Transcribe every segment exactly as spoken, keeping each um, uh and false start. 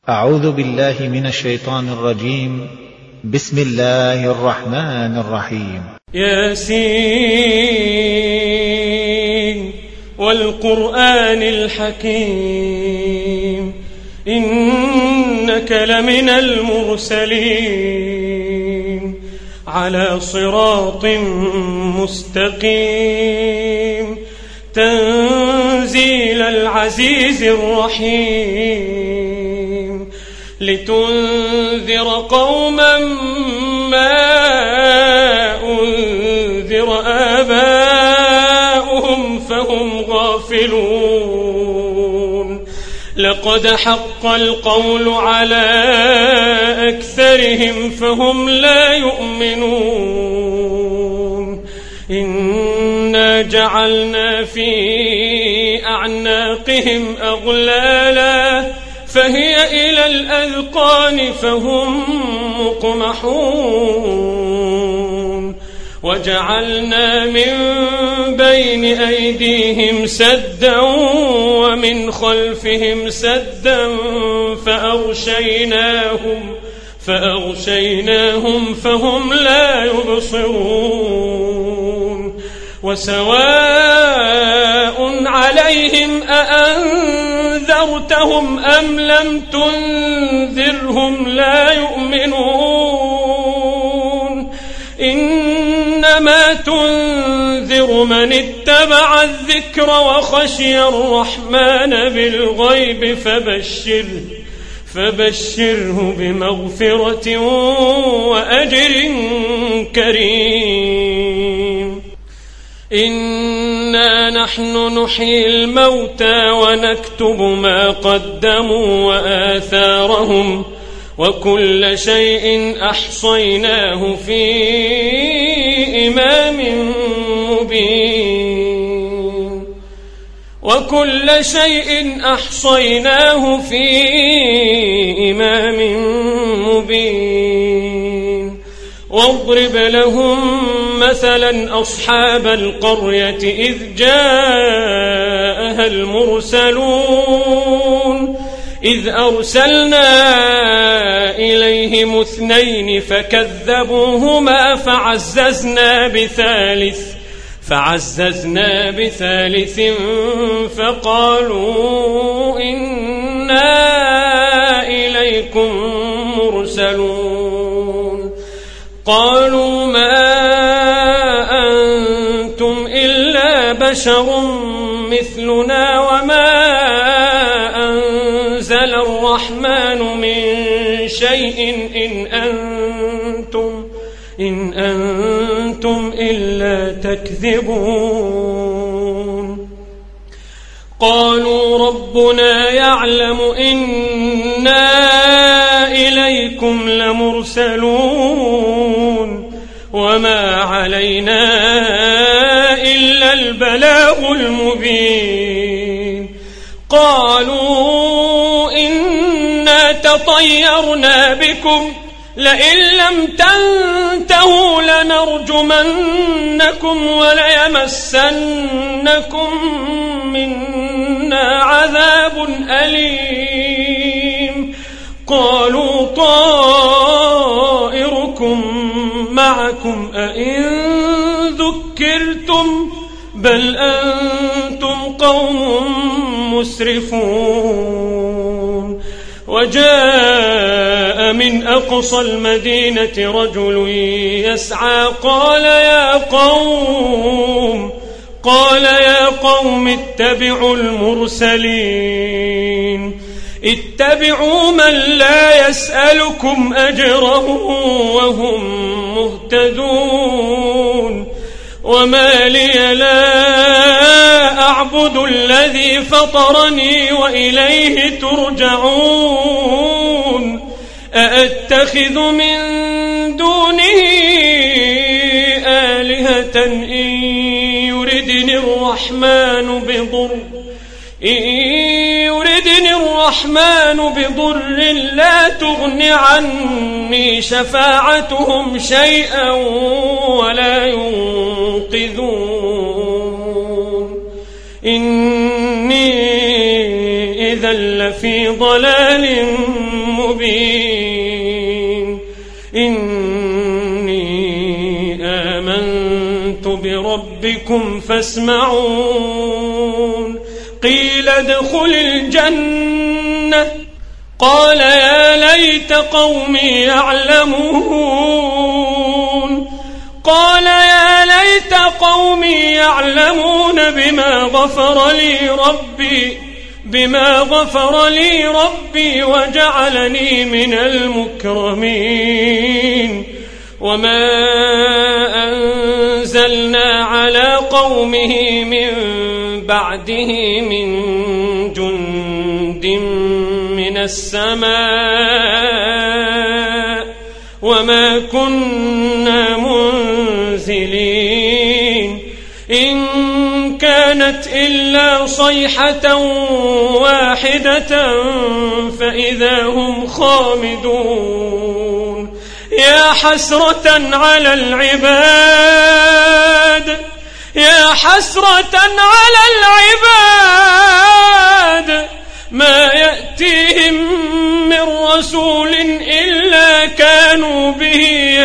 أعوذ بالله من الشيطان الرجيم. بسم الله الرحمن الرحيم. ياسين والقرآن الحكيم إنك لمن المرسلين على صراط مستقيم تنزيل العزيز الرحيم لتنذر قوما ما أنذر آباؤهم فهم غافلون لقد حق القول على أكثرهم فهم لا يؤمنون إنا جعلنا في أعناقهم أغلالا فهي إلى الأذقان فهم مقمحون وجعلنا من بين أيديهم سدا ومن خلفهم سدا فأغشيناهم فأغشيناهم فهم لا يبصرون وسواء عليهم أأنذرتهم أم لم تنذرهم لا يؤمنون إنما تنذر من اتبع الذكر وخشي الرحمن بالغيب فبشره فبشره بمغفرة وأجر كريم إنا نحن نحيي الموتى ونكتب ما قدموا وآثارهم وكل شيء أحصيناه في إمام مبين وكل شيء أحصيناه في إمام مبين واضرب لهم مثلا أصحاب القرية إذ جاءها المرسلون إذ أرسلنا إليهم اثنين فكذبوهما فعززنا بثالث فعززنا بثالث فقالوا إنا إليكم مرسلون قالوا ما أنتم إلا بشر مثلنا وما أنزل الرحمن من شيء إن أنتم إن أنتم إلا تكذبون قالوا ربنا يعلم إنا إليكم لمرسلون وما علينا إلا البلاغ المبين قالوا إنا تطيرنا بكم لئن لم تنتهوا لنرجمنكم وليمسنكم منا عذاب أليم قالوا طائركم معكم أئن ذكرتم بل أنتم قوم مسرفون وجاء من أقصى المدينة رجل يسعى قال يا قوم قال يا قوم اتبعوا المرسلين اتبعوا من لا يسألكم أجره وهم مهتدون وما لي لا أعبد الذي فطرني وإليه ترجعون أأتخذ من دونه آلهة إن يردني الرحمن بضر إن يردني الرحمن بضر لا تغن عني شفاعتهم شيئا ولا ينقذون إني إذا لفي ضلال المبين إني آمنت بربكم فاسمعون قيل ادخل الجنة قال يا ليت قومي يعلمون قال يا ليت قومي يعلمون بما غفر لي ربي بما غفر لي ربي وجعلني من المكرمين وما أنزلنا على قومه من بعده من جند من السماء وما كنا منزلين إن كانت إلا صيحة واحدة فإذا هم خامدون يا حسرة على العباد يا حسرة على العباد ما يأتيهم من رسول إلا كانوا به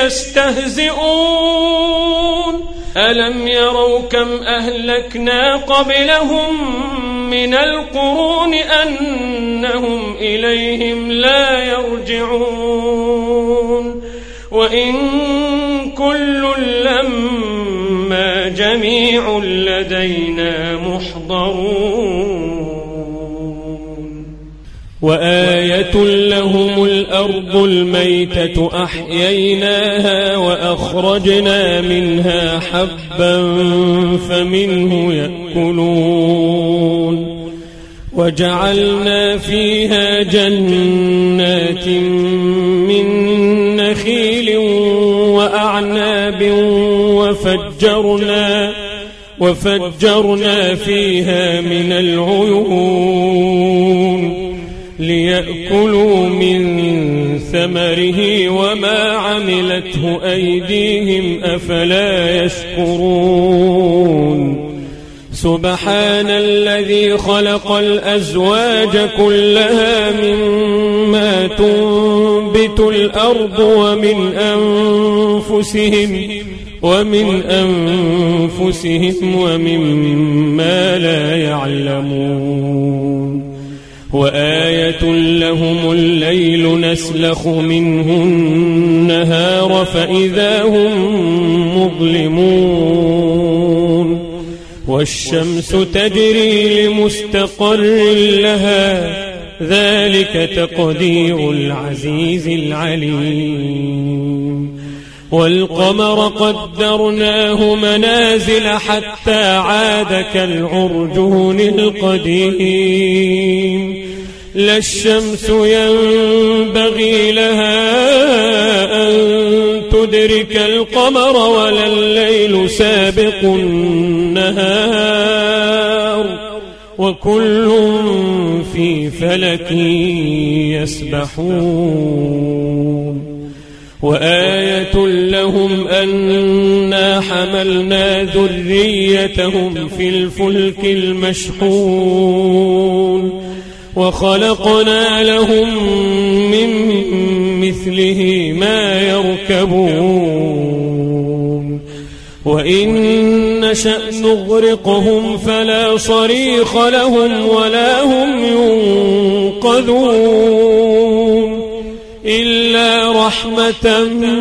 يستهزئون ألم يروا كم أهلكنا قبلهم من القرون أنهم إليهم لا يرجعون وإن كل لما جميع لدينا محضرون وآية لهم الأرض الميتة أحييناها وأخرجنا منها حبا فمنه يأكلون وجعلنا فيها جنات من نخيل وأعناب وفجرنا وفجرنا فيها من العيون ليأكلوا من ثمره وما عملته أيديهم أفلا يشكرون سبحان الذي خلق الأزواج كلها مما تنبت الأرض ومن أنفسهم ومن أنفسهم ومما لا يعلمون وآية لهم الليل نسلخ منه النهار فإذا هم مظلمون والشمس تجري لمستقر لها ذلك تقدير العزيز العليم والقمر قدرناه منازل حتى عاد كالعرجون القديم لا الشمس ينبغي لها أن تدرك القمر ولا الليل سابق النهار وكل في فلك يسبحون وآية لهم أنا حملنا ذريتهم في الفلك المشحون وخلقنا لهم من مثله ما يركبون وإن نشأ نغرقهم فلا صريخ لهم ولا هم ينقذون إلا رحمة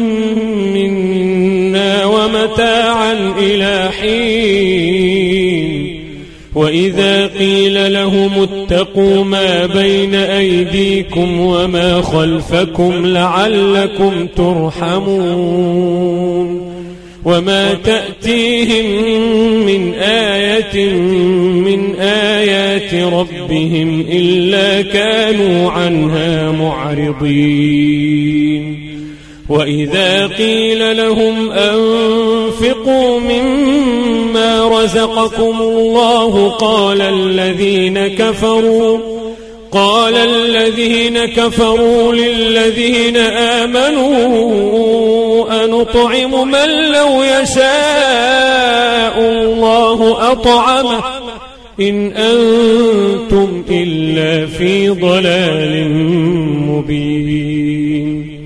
منا ومتاعا إلى حين وإذا قيل لهم اتقوا ما بين أيديكم وما خلفكم لعلكم ترحمون وما تأتيهم من آية من آيات ربهم إلا كانوا عنها معرضين وإذا قيل لهم أنفقوا مما رزقكم الله قال الذين كفروا قال الذين كفروا للذين آمنوا أنطعم من لو يشاء الله أطعمه إن أنتم إلا في ضلال مبين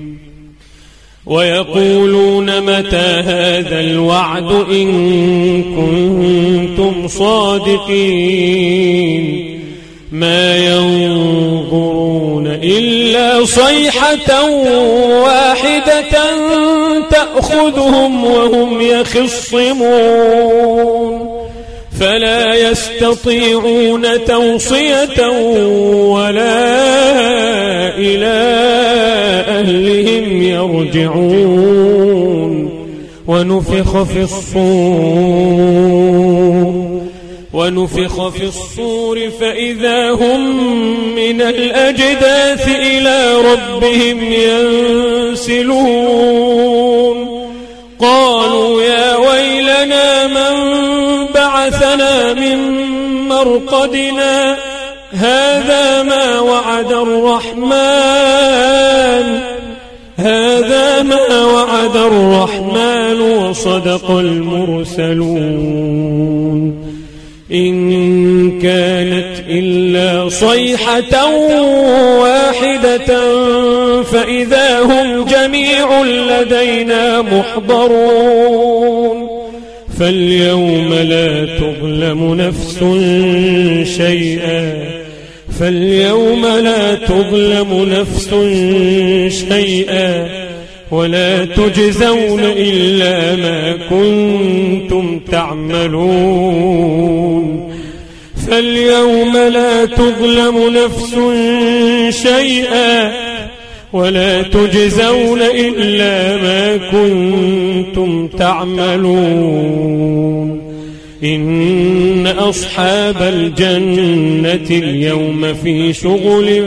ويقولون متى هذا الوعد إن كنتم صادقين ما ينظرون إلا صيحة واحدة تأخذهم وهم يخصمون فلا يستطيعون توصية ولا إلى أهلهم يرجعون ونفخ في الصور ونفخ في الصور فإذا هم من الأجداث إلى ربهم ينسلون قالوا يا ويلنا من بعثنا من مرقدنا هذا ما وعد الرحمن هذا ما وعد الرحمن وصدق المرسلون إن كانت إلا صيحة واحدة فإذا هم جميع لدينا محضرون فاليوم لا تظلم نفس شيئا فاليوم لا تظلم نفس شيئا ولا تجزون إلا ما كنتم تعملون فاليوم لا تظلم نفس شيئا ولا تجزون إلا ما كنتم تعملون إن أصحاب الجنة اليوم في شغل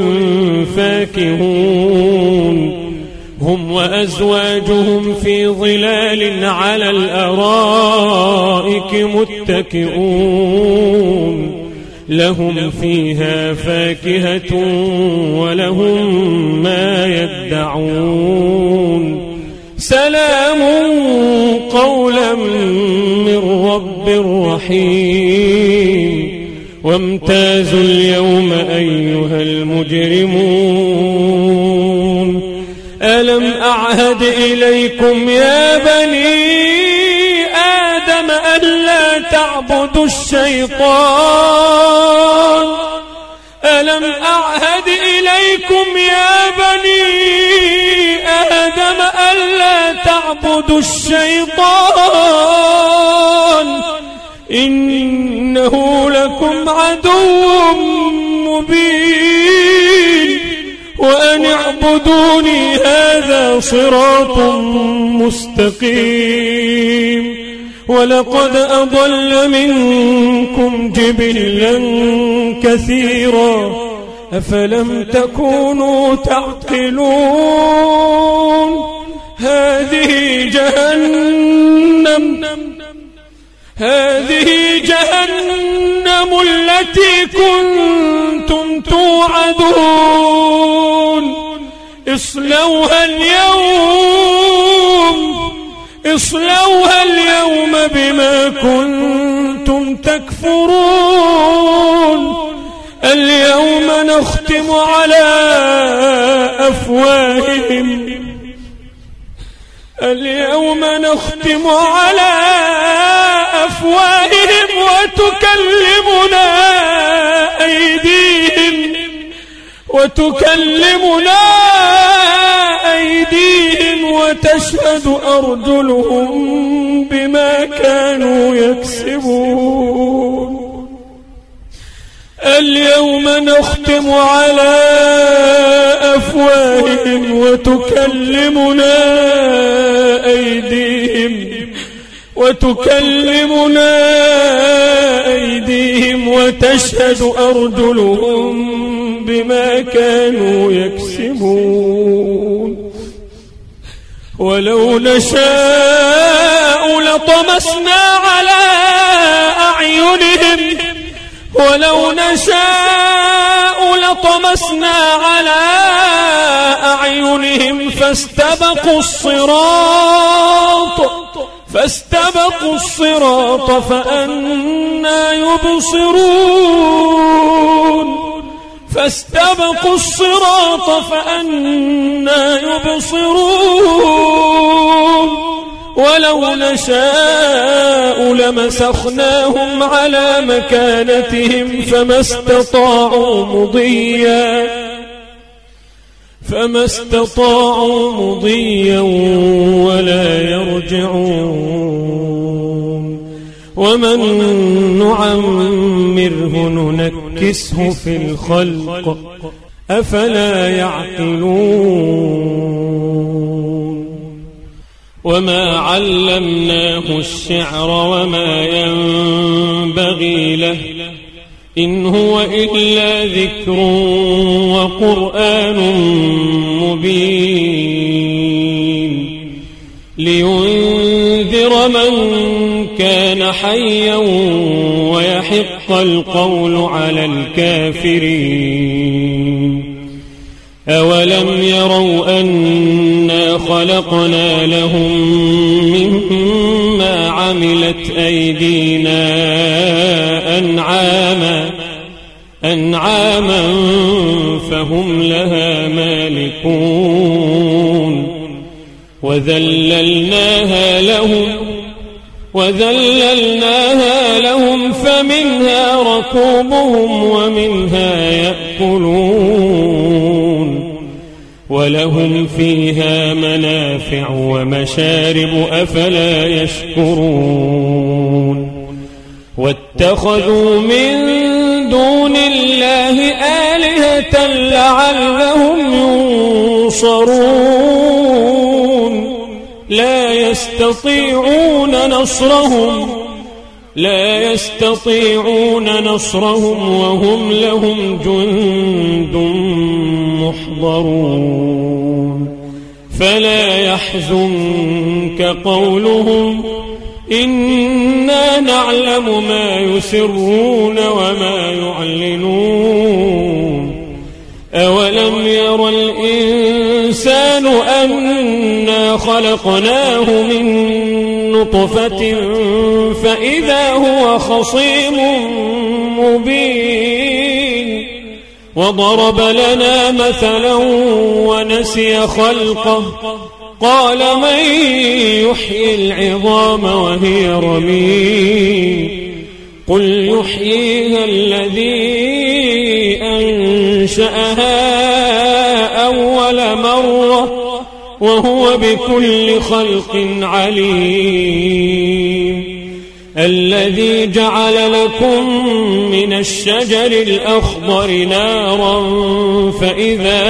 فاكهون هم وأزواجهم في ظلال على الأرائك متكئون لهم فيها فاكهة ولهم ما يدعون سلام قولا من رب رحيم وامتازوا اليوم أيها المجرمون ألم أعهد إليكم يا بني آدم ألا تعبدوا الشيطان ألم أعهد إليكم يا بني آدم ألا تعبدوا الشيطان إنه لكم عدو مبين وأن اعبدوني هذا صراط مستقيم ولقد أضل منكم جبلا كثيرا أفلم تكونوا تعقلون هذه جهنم هذه جهنم التي كنتم توعدون اصلوها اليوم اصلوها اليوم بما كنتم تكفرون اليوم نختم على أفواههم اليوم نختم على أفواههم وتكلمنا أيديهم وتكلمنا أيديهم وتشهد أرجلهم بما كانوا يكسبون اليوم نختم على أفواههم وتكلمنا أيديهم وتكلمنا أيديهم وتشهد أرجلهم بما كانوا يكسبون ولو نشاء لطمسنا على أعينهم ولو نشاء لطمسنا على أعينهم فاستبقوا الصراط فاستبقوا الصراط فأنى يبصرون فاستبقوا الصراط فأنى يبصرون ولو نشاء لمسخناهم على مكانتهم فما استطاعوا مضيا فما استطاعوا مضيا ولا يرجعون ومن نعمره ننكسه في الخلق أفلا يعقلون وما علمناه الشعر وما ينبغي له إن هو إلا ذكر وقرآن مبين لينذر من كان حيا ويحق القول على الكافرين أولم يروا أنا خلقنا لهم مما عملت أيدينا أنعاما أنعاما فهم لها مالكون وذللناها لهم وذللناها لهم فمنها ركوبهم ومنها يأكلون ولهم فيها منافع ومشارب أفلا يشكرون واتخذوا من دون الله آلهة لعلهم ينصرون لا يستطيعون نصرهم لا يستطيعون نصرهم وهم لهم جند محضرون فلا يحزنك قولهم إنا نعلم ما يسرون وما يعلنون أولم ير الإنسان أنا خلقناه من نطفة فإذا هو خصيم مبين وضرب لنا مثلا ونسي خلقه قال من يحيي العظام وهي رميم قل يحييها الذي أنشأها أول مرة وهو بكل خلق عليم الذي جعل لكم من الشجر الأخضر نارا فإذا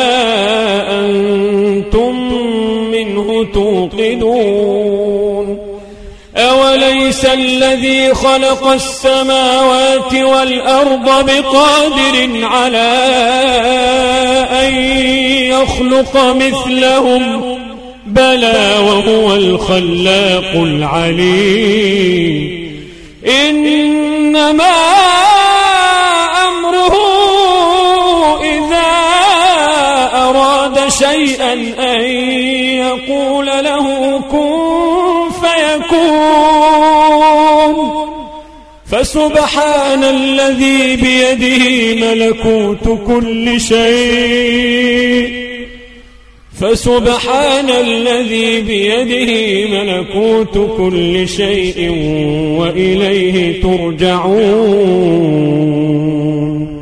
أنتم منه توقدون أوليس الذي خلق السماوات والأرض بقادر على أن يخلق مثلهم بلى وهو الخلاق العليم إنما أمره إذا أراد شيئا أن يقول له كن فيكون فسبحان الذي بيده ملكوت كل شيء فسبحان الذي بيده ملكوت كل شيء وإليه ترجعون